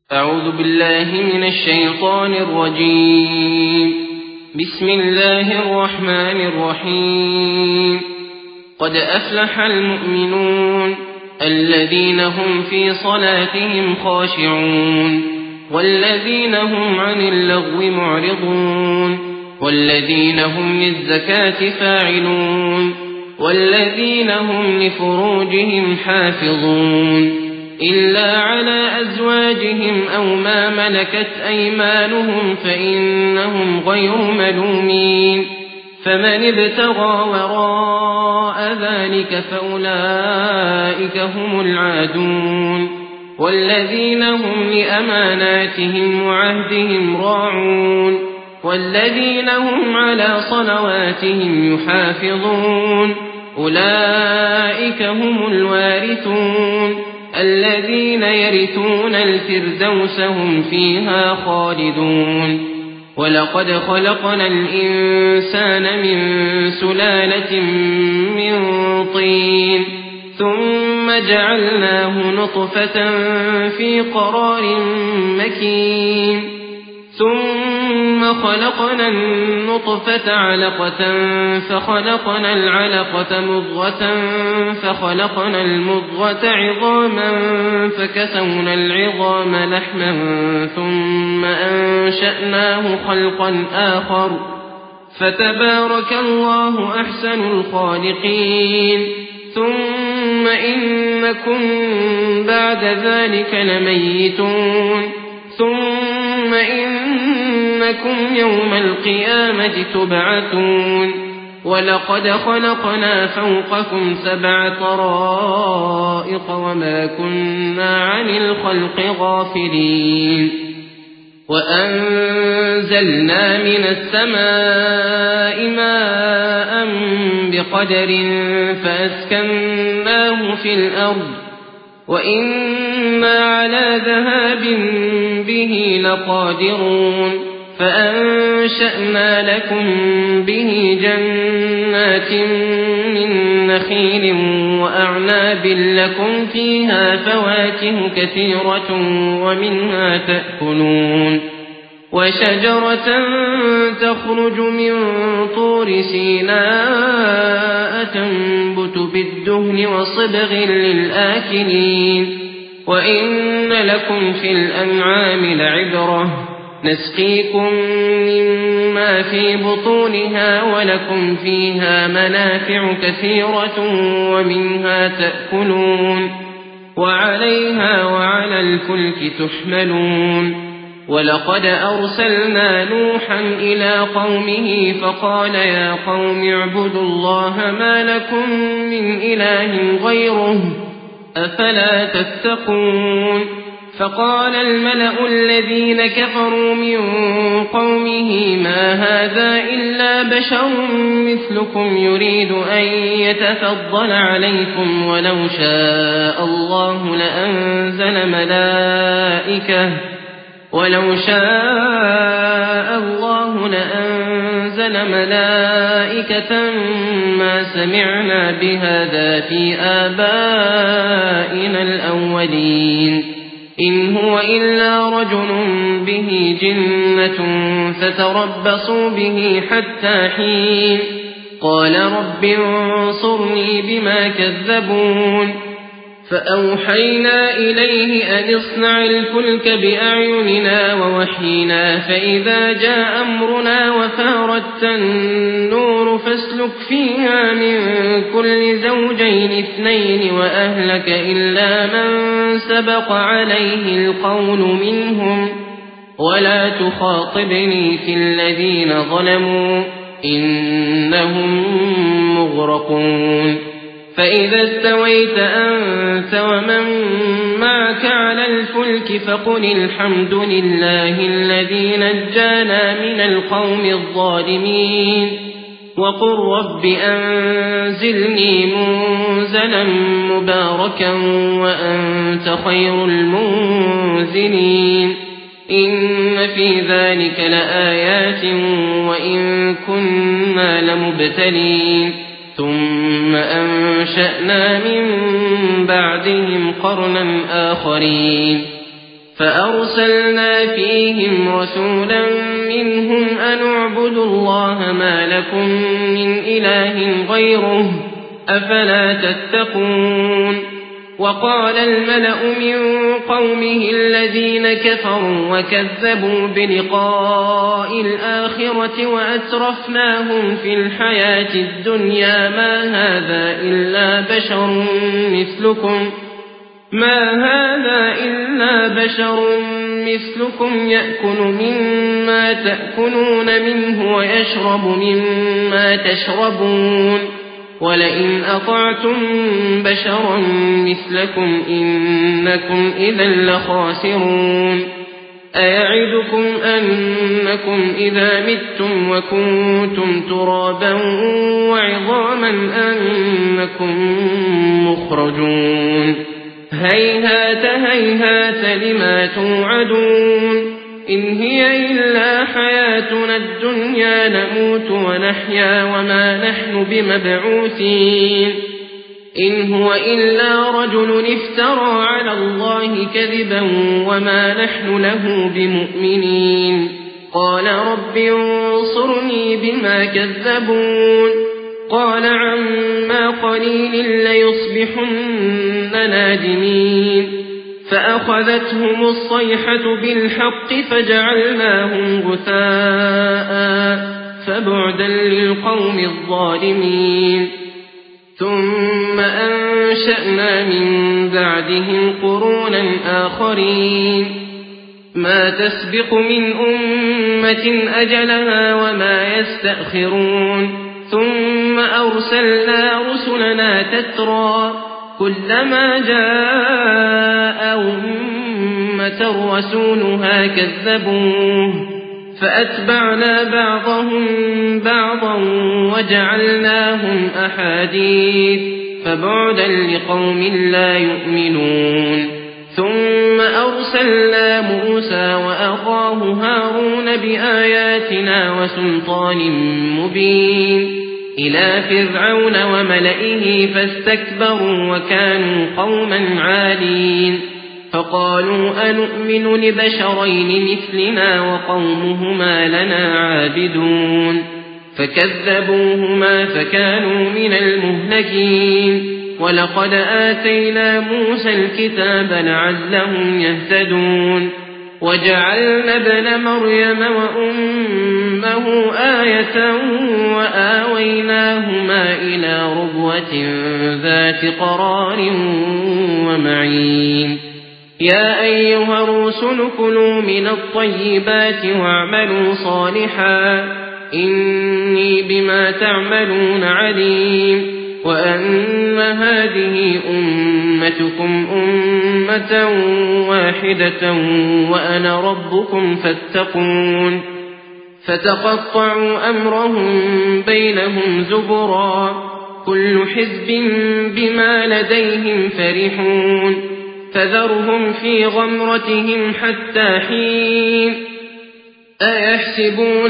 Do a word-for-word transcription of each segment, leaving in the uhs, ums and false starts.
أعوذ بالله من الشيطان الرجيم. بسم الله الرحمن الرحيم. قد أفلح المؤمنون الذين هم في صلاتهم خاشعون والذين هم عن اللغو معرضون والذين هم للزكاة فاعلون والذين هم لفروجهم حافظون إلا على أزواجهم أو ما ملكت أيمانهم فإنهم غير ملومين. فمن ابتغى وراء ذلك فأولئك هم العادون والذين هم لأماناتهم وعهدهم راعون والذين هم على صلواتهم يحافظون أولئك هم الوارثون الذين يرثون الفردوس هم فيها خالدون. ولقد خلقنا الإنسان من سلالة من طين ثم جعلناه نطفة في قرار مكين ثم خلقنا النطفة علقة فخلقنا العلقة مضغة فخلقنا المضغة عظاما فكسونا العظام لحما ثم أنشأناه خلقا آخر فتبارك الله أحسن الخالقين. ثم إنكم بعد ذلك لميتون ثم إنكم يوم القيامة تبعثون. ولقد خلقنا فوقكم سبع طرائق وما كنا عن الخلق غافلين. وأنزلنا من السماء ماء بقدر فأسكناه في الأرض وإنا على ذهاب به لقادرون. فأنشأنا لكم به جنات من نخيل وأعناب لكم فيها فواكه كثيرة ومنها تأكلون وشجرة تخرج من طور سيناء تنبت بالدهن وصبغ للآكلين. وإن لكم في الأنعام لعبرة نسقيكم مما في بطونها ولكم فيها منافع كثيرة ومنها تأكلون وعليها وعلى الفلك تحملون. ولقد أرسلنا نوحا إلى قومه فقال يا قوم اعبدوا الله ما لكم من إله غيره أفلا تتقون. فقال الملأ الذين كفروا من قومه ما هذا إلا بشر مثلكم يريد أن يتفضل عليكم ولو شاء الله لأنزل ملائكة ولو شاء الله لأنزل ملائكة ما سمعنا بهذا في آبائنا الأولين إن هو إلا رجل به جنة فتربصوا به حتى حين. قال رب انصرني بما كذبون. فأوحينا إليه أن اصنع الفلك بأعيننا ووحينا فإذا جاء أمرنا وفارت النور فاسلك فيها من كل زوجين اثنين وأهلك إلا من سبق عليه القول منهم ولا تخاطبني في الذين ظلموا إنهم مغرقون. فإذا استويت أنت ومن معك على الفلك فقل الحمد لله الذي نجانا من القوم الظالمين وقل رب أنزلني منزلا مباركا وأنت خير المنزلين. إن في ذلك لآيات وإن كنا لمبتلين. ثم أنشأنا من بعدهم قرنا آخرين فأرسلنا فيهم رسولا منهم أن اعبدوا الله ما لكم من إله غيره أفلا تتقون وقال الملأ من قومه الذين كفروا وكذبوا بلقاء الآخرة وأترفناهم في الحياة الدنيا ما هذا إلا بشر مثلكم ما هذا إلا بشر مثلكم يأكل مما تأكلون منه ويشرب مما تشربون ولئن أطعتم بشرا مثلكم إنكم إذا لخاسرون أيعدكم أنكم إذا متم وكنتم ترابا وعظاما أنكم مخرجون هيهات هيهات لما توعدون إن هي إلا حياتنا الدنيا نموت ونحيا وما نحن بمبعوثين إن هو إلا رجل افترى على الله كذبا وما نحن له بمؤمنين قال رب انصرني بما كذبون قال عما قليل ليصبحن نادمين فأخذتهم الصيحة بالحق فجعلناهم غثاء فبعدا للقوم الظالمين ثم أنشأنا من بعدهم قرونا آخرين ما تسبق من أمة أجلها وما يستأخرون ثم أرسلنا رسلنا تترى كلما جاء أمة رسولها كذبوه فأتبعنا بعضهم بعضا وجعلناهم أحاديث فبعدا لقوم لا يؤمنون ثم أرسلنا موسى وأخاه هارون بآياتنا وسلطان مبين إلى فرعون وملئه فاستكبروا وكانوا قوما عالين فقالوا أنؤمن لبشرين مثلنا وقومهما لنا عابدون فكذبوهما فكانوا من المهلكين ولقد آتينا موسى الكتاب لعلهم يهتدون وجعلنا ابن مريم وأمه آية وآويناهما إلى ربوة ذات قرار ومعين يا أيها الرسل كلوا من الطيبات واعملوا صالحا إني بما تعملون عليم وأن هذه أمتكم أمة واحدة وأنا ربكم فاتقون فتقطعوا أمرهم بينهم زبرا كل حزب بما لديهم فرحون فذرهم في غمرتهم حتى حين أيحسبون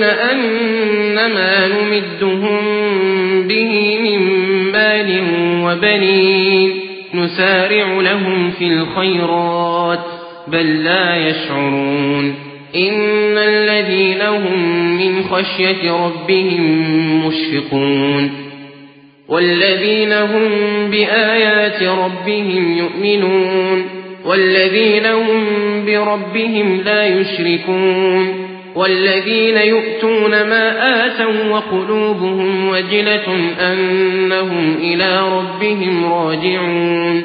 أنما نمدهم به من مال وبنين نسارع لهم في الخيرات بل لا يشعرون إن الذين هم من خشية ربهم مشفقون والذين هم بآيات ربهم يؤمنون والذين هم بربهم لا يشركون والذين يؤتون ما آتوا وقلوبهم وجلة أنهم إلى ربهم راجعون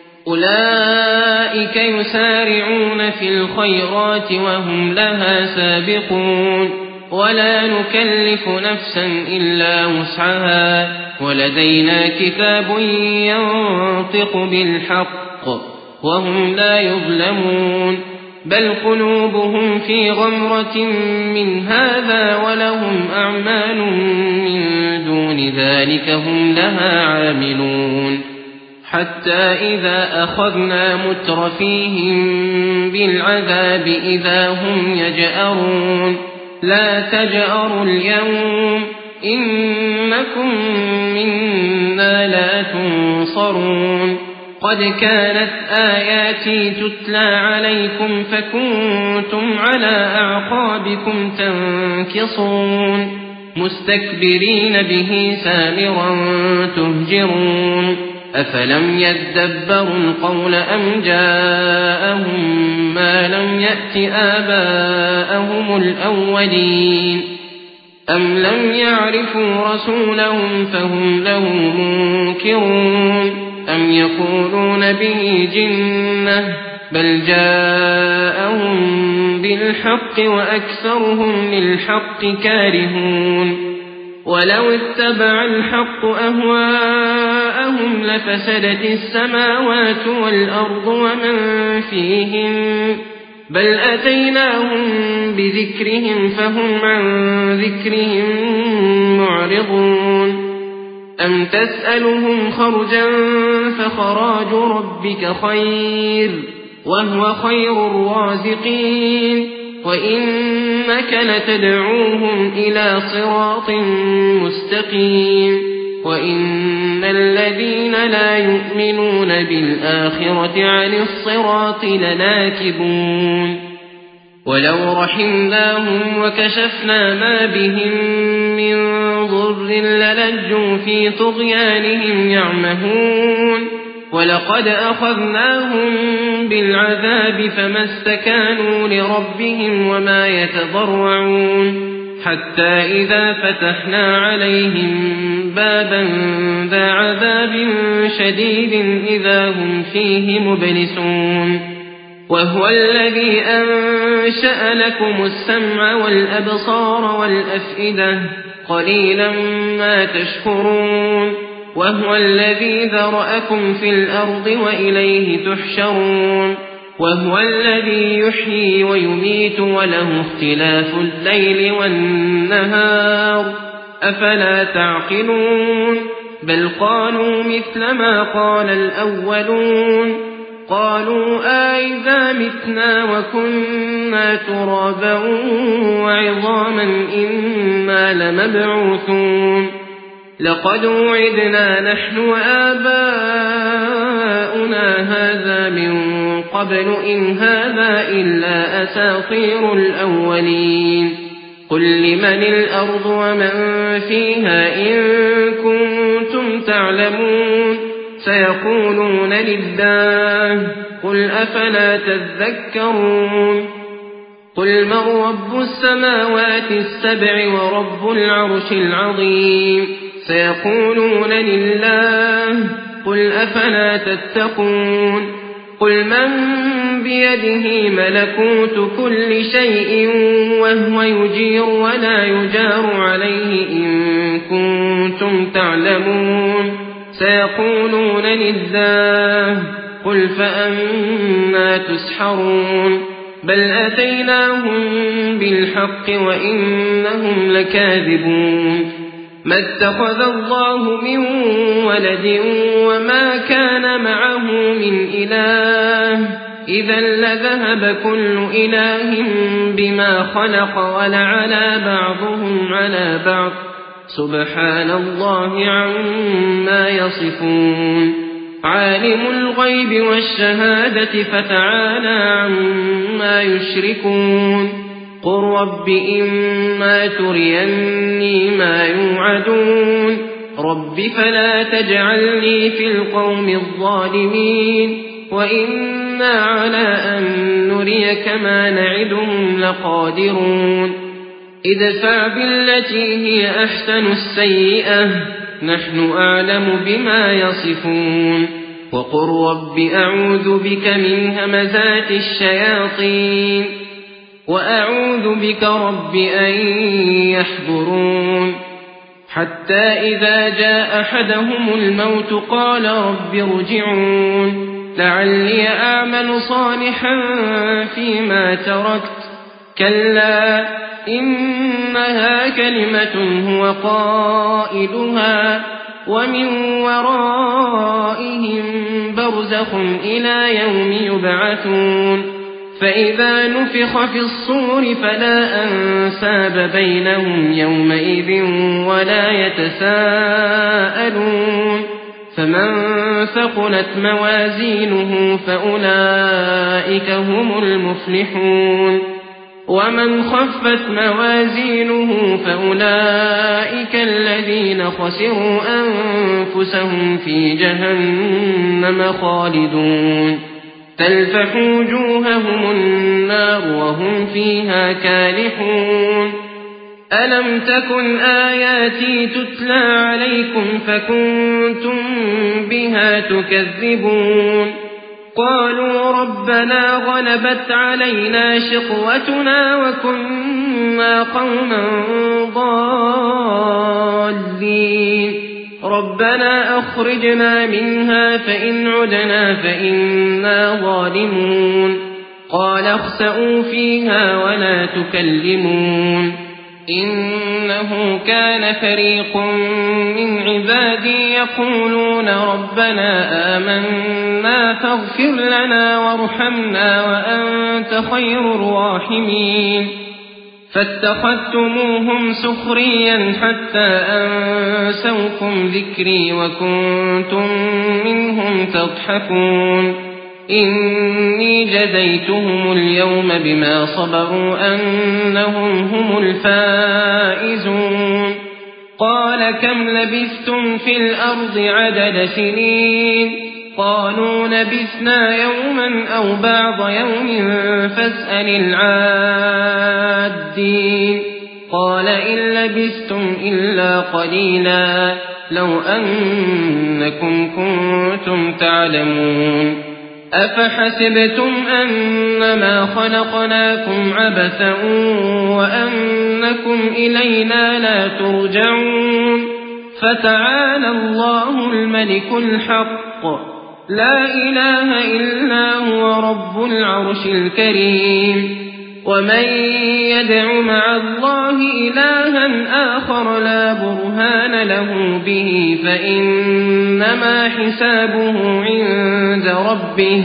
أولئك يسارعون في الخيرات وهم لها سابقون ولا نكلف نفسا إلا وسعها ولدينا كتاب ينطق بالحق وهم لا يظلمون بل قلوبهم في غمرة من هذا ولهم أعمال من دون ذلك هم لها عاملون حتى إذا أخذنا مترفيهم بالعذاب إذا هم يجأرون لا تجأروا اليوم إنكم منا لا تنصرون قد كانت آياتي تتلى عليكم فكنتم على أعقابكم تنكصون مستكبرين به سامرا تهجرون أفلم يدبروا القول أم جاءهم ما لم يأت آباءهم الأولين أم لم يعرفوا رسولهم فهم له منكرون أم يقولون به جنة بل جاءهم بالحق وأكثرهم للحق كارهون ولو اتبع الحق أهواءهم لفسدت السماوات والأرض ومن فيهن بل أتيناهم بذكرهم فهم عن ذكرهم معرضون أم تسألهم خرجا فخراج ربك خير وهو خير الرازقين وإنك لتدعوهم إلى صراط مستقيم وإن الذين لا يؤمنون بالآخرة عن الصراط لناكبون ولو رحمناهم وكشفنا ما بهم من ضر للجوا في طغيانهم يعمهون ولقد أخذناهم بالعذاب فما استكانوا لربهم وما يتضرعون حتى إذا فتحنا عليهم بابا ذا عذاب شديد إذا هم فيه مبلسون وهو الذي أنشأ لكم السمع والأبصار والأفئدة قليلا ما تشكرون وهو الذي ذرأكم في الأرض وإليه تحشرون وهو الذي يحيي ويميت وله اختلاف الليل والنهار أفلا تعقلون بل قالوا مثل ما قال الأولون قالوا أئذا متنا وكنا ترابا وعظاما إنا لمبعوثون لقد وعدنا نحن وآباؤنا هذا من قبل إن هذا إلا أساطير الأولين قل لمن الأرض ومن فيها إن كنتم تعلمون سيقولون لله قل أفلا تذكرون قل من رب السماوات السبع ورب العرش العظيم سيقولون لله قل أفلا تتقون قل من بيده ملكوت كل شيء وهو يجير ولا يجار عليه إن كنتم تعلمون سيقولون لله قل فأنا تسحرون بل أتيناهم بالحق وإنهم لكاذبون ما اتخذ الله من ولد وما كان معه من إله إذا لذهب كل إله بما خلق ولعلى بعضهم على بعض سبحان الله عما يصفون عالم الغيب والشهادة فتعالى عما يشركون قل رب إما تريني ما يوعدون رب فلا تجعلني في القوم الظالمين وإنا على أن نريك ما نعدهم لقادرون ادفع بالتي هي أحسن السيئة نحن أعلم بما يصفون وقل رب أعوذ بك من همزات الشياطين وأعوذ بك رب أن يحضرون حتى إذا جاء أحدهم الموت قال رب ارجعون لعلي أعمل صالحا فيما تركت كلا إنها كلمة هو قائلها ومن ورائهم برزخ إلى يوم يبعثون فإذا نفخ في الصور فلا أنساب بينهم يومئذ ولا يتساءلون فمن ثقلت موازينه فأولئك هم المفلحون ومن خفت موازينه فأولئك الذين خسروا أنفسهم في جهنم خالدون تلفح وجوههم النار وهم فيها كالحون ألم تكن آياتي تتلى عليكم فكنتم بها تكذبون قالوا ربنا غلبت علينا شقوتنا وكنا قوما ضالين ربنا أخرجنا منها فإن عدنا فإنا ظالمون قال اخسئوا فيها ولا تكلمون إنه كان فريق من عبادي يقولون ربنا آمنا فاغفر لنا وارحمنا وأنت خير الراحمين فاتخذتموهم سخريا حتى أنسوكم ذكري وكنتم منهم تضحكون إني جزيتهم اليوم بما صبروا أنهم هم الفائزون قال كم لبثتم في الأرض عدد سنين قالوا لبثنا يوما أو بعض يوم فاسأل العادين قال إن لبثتم إلا قليلا لو أنكم كنتم تعلمون أفحسبتم أنما خلقناكم عبثا وأنكم إلينا لا ترجعون فتعالى الله الملك الحق لا إله إلا هو رب العرش الكريم ومن يدع مع الله إلها آخر لا برهان له به فإنما حسابه عند ربه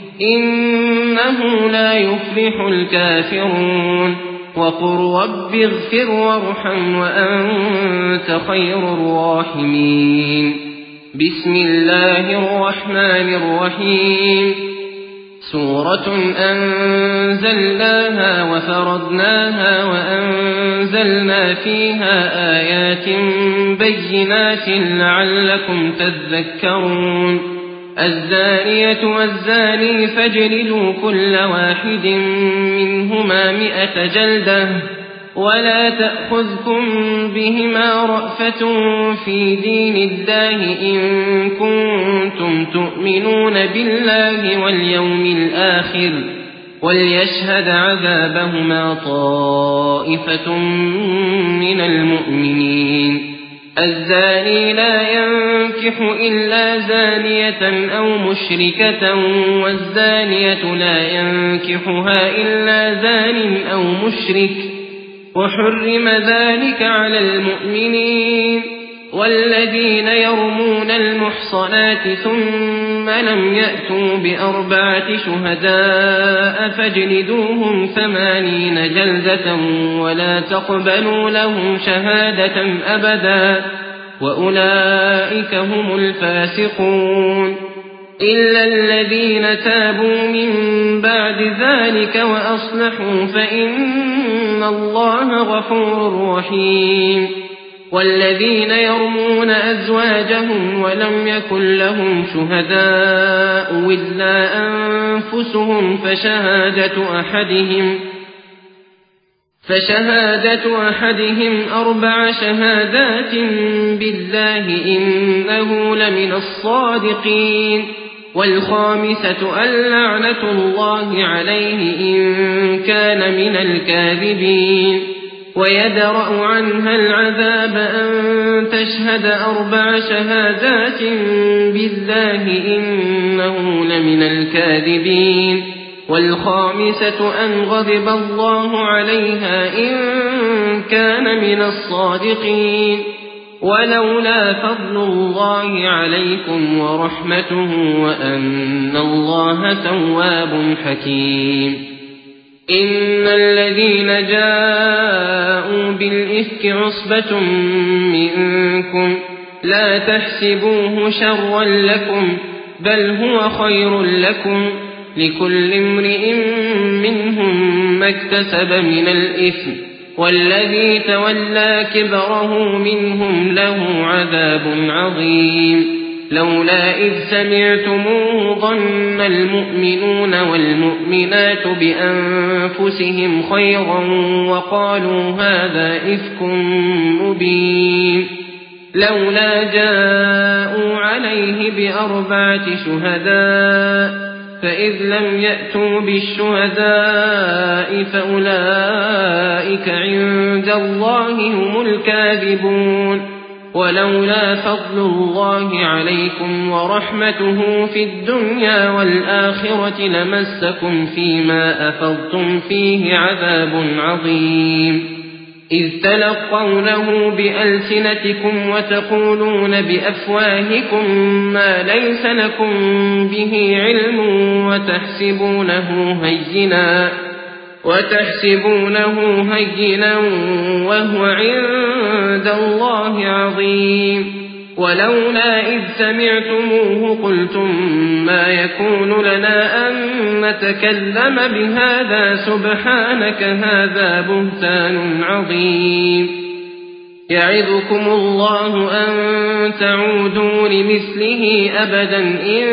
إنه لا يفلح الكافرون وقل رب اغفر وارحم وأنت خير الراحمين بسم الله الرحمن الرحيم سورة أنزلناها وفرضناها وأنزلنا فيها آيات بينات لعلكم تذكرون الزانية والزاني فاجلدوا كل واحد منهما مئة جلدة ولا تأخذكم بهما رأفة في دين الله إن كنتم تؤمنون بالله واليوم الآخر وليشهد عذابهما طائفة من المؤمنين الزاني لا ينكح إلا زانية أو مشركة والزانية لا ينكحها إلا زان أو مشرك وحرم ذلك على المؤمنين والذين يرمون المحصنات ثم لم يأتوا بأربعة شهداء فاجلدوهم ثمانين جلدة ولا تقبلوا لهم شهادة أبدا وأولئك هم الفاسقون إلا الذين تابوا من بعد ذلك وأصلحوا فإن الله غفور رحيم والذين يرمون أزواجهم ولم يكن لهم شهداء إلا أنفسهم فشهادة أحدهم فشهادة أحدهم أربع شهادات بالله إنه لمن الصادقين والخامسة اللعنة الله عليه إن كان من الكاذبين ويدرأ عنها العذاب أن تشهد أربع شهادات بالله إنه لمن الكاذبين والخامسة أن غضب الله عليها إن كان من الصادقين ولولا فضل الله عليكم ورحمته وأن الله تواب حكيم إن الذين جاءوا بالإفك عصبة منكم لا تحسبوه شرا لكم بل هو خير لكم لكل امرئ منهم ما اكتسب من الإثم والذي تولى كبره منهم له عذاب عظيم لولا إذ سمعتموه ظن المؤمنون والمؤمنات بأنفسهم خيرا وقالوا هذا إفك مبين لولا جاءوا عليه بأربعة شهداء فإذ لم يأتوا بالشهداء فأولئك عند الله هم الكاذبون ولولا فضل الله عليكم ورحمته في الدنيا والآخرة لمسكم فيما أفضتم فيه عذاب عظيم إذ تلقونه بألسنتكم وتقولون بأفواهكم ما ليس لكم به علم وتحسبونه هينا وتحسبونه هينا وهو عند الله عظيم ولولا إذ سمعتموه قلتم ما يكون لنا أن نتكلم بهذا سبحانك هذا بهتان عظيم يعظكم الله أن تعودوا لمثله أبدا إن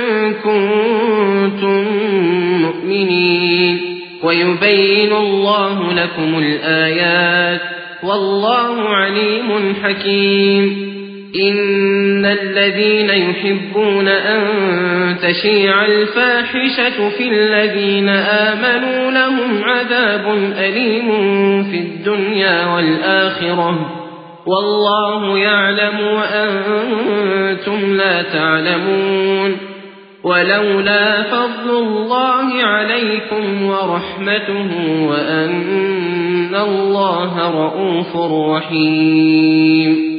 كنتم مؤمنين ويبين الله لكم الآيات والله عليم حكيم إن الذين يحبون أن تشيع الفاحشة في الذين آمنوا لهم عذاب أليم في الدنيا والآخرة والله يعلم وأنتم لا تعلمون ولولا فضل الله عليكم ورحمته وأن الله رءوف رحيم